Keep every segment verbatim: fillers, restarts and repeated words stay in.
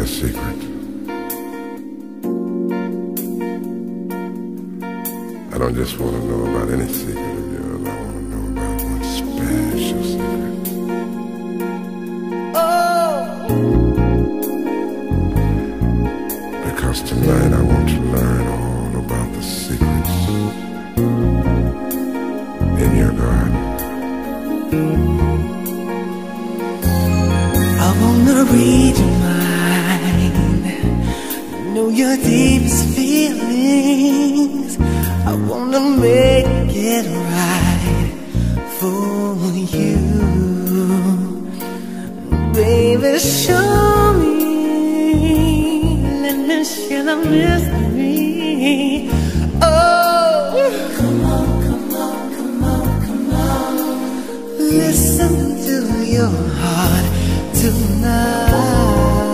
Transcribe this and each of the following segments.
a secret. I don't just want to know about any secret of yours. I want to know about one special secret. Oh! Because tonight I want to learn all about the secrets in your garden. I wanna read your mind, know your deepest feelings. I wanna make it right for you. Baby, show me, let me share the mystery. Oh, come on, come on, come on, come on. Listen to your heart tonight.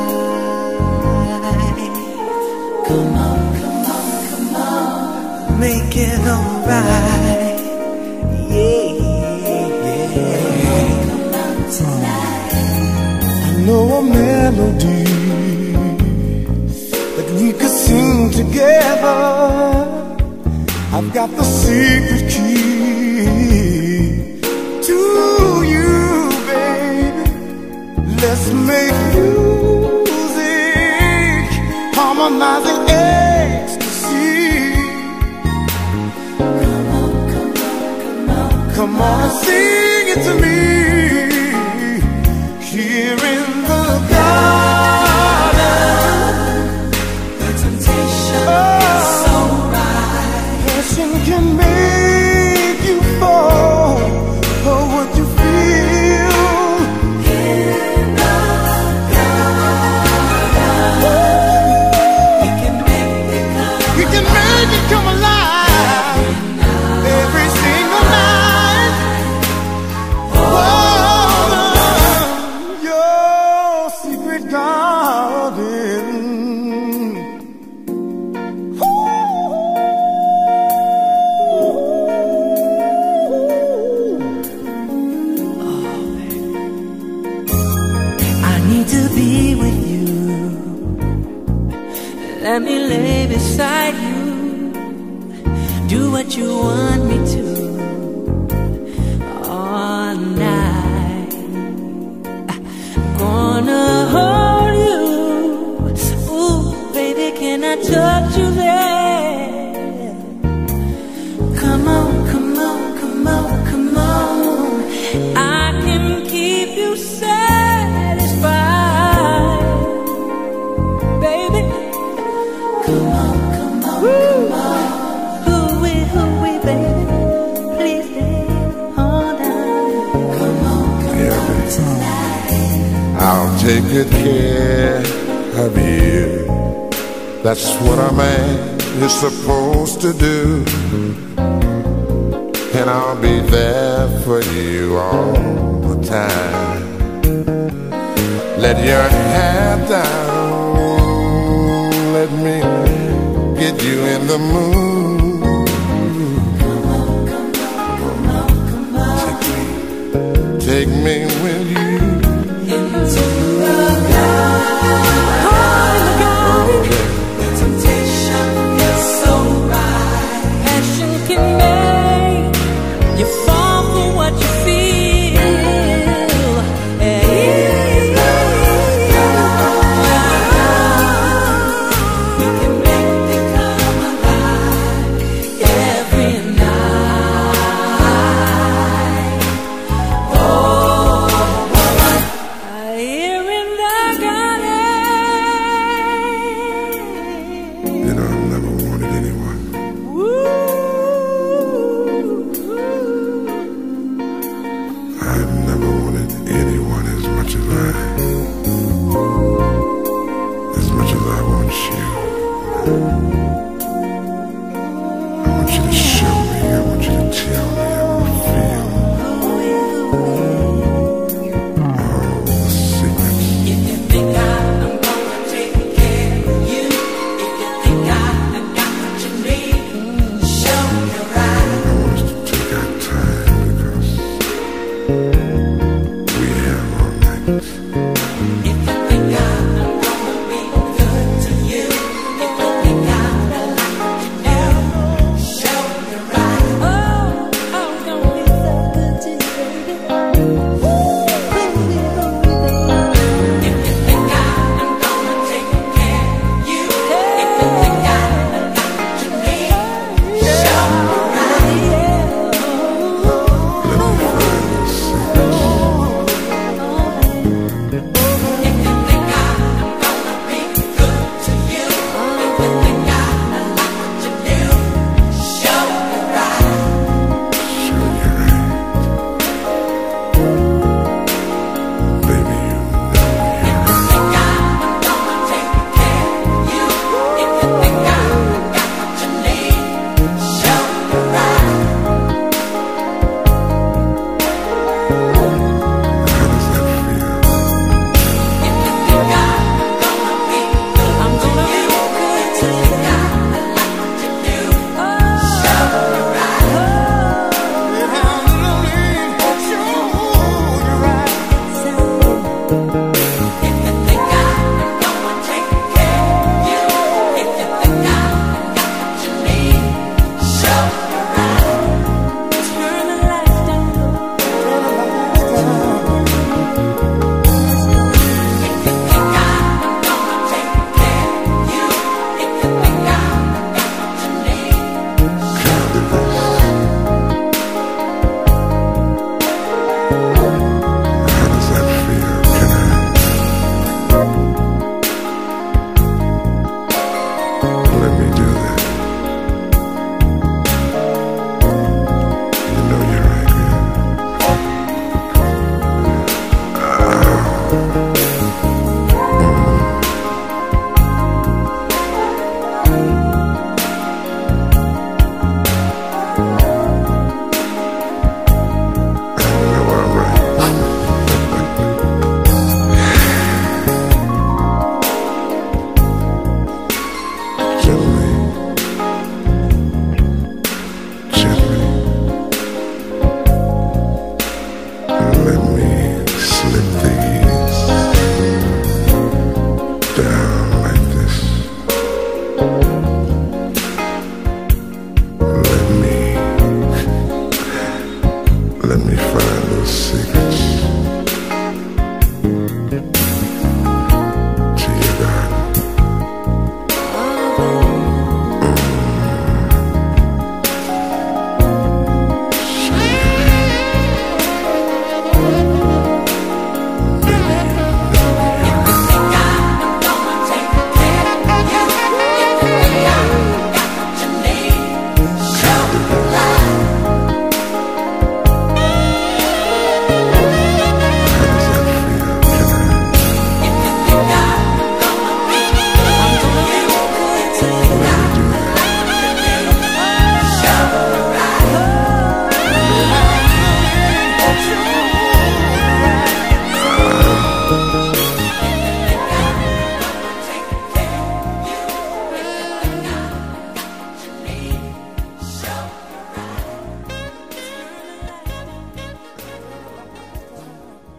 Come on, come on, come on, make it alright. Yeah, yeah. Come on tonight. I know a melody that we could sing together. I've got the secret key to you, baby. Let's make music, harmonizing ecstasy. Come on, come on, come on, come on and sing it to me. Here in the garden, the temptation is so right. Passion can make you fall for what you feel. Come alive every single night. Oh, your secret garden. I need to be with you. Let me lay beside you. Do what you want me to all night. I'm gonna hold you. Ooh, baby, can I touch you there? Come on, come on, come on, come on. I can keep you satisfied, baby. Come on, come on, come on. I'll take good care of you. That's what a man is supposed to do. And I'll be there for you all the time. Let your hair down, let me get you in the mood. Come on, come on, come on, come on. Take me, take me with you. Into the garden, the temptation is so right. Passion can make you fall for what you feel. Yeah. We can make it come alive every night. Oh. You know, I've never wanted anyone Let me find those secrets.